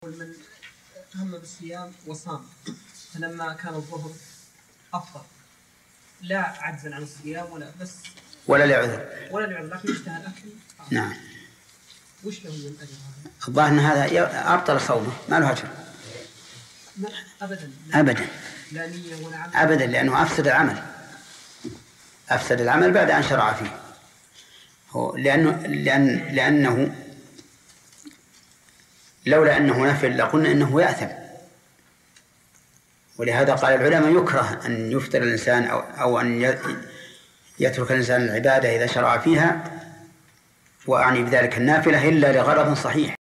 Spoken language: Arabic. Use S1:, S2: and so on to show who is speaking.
S1: من هم بالصيام وصام فلما كان الظهر أفطر لا عجزا عن الصيام
S2: ولا لعذر
S1: لكن اشتهى الأكل.
S2: نعم.
S1: وش له من أجر هذا؟
S2: الظاهر أن هذا أبطل صومه، ما له أجر أبدا
S1: لا نية ولا عمل
S2: أبدا، لأنه أفسد العمل بعد أن شرع فيه. لأنه لولا أنه نفل لقلنا إنه يأثم، ولهذا قال العلماء يكره أن يفطر الإنسان أو أن يترك الإنسان العبادة إذا شرع فيها، وأعني بذلك النافلة إلا لغرض صحيح.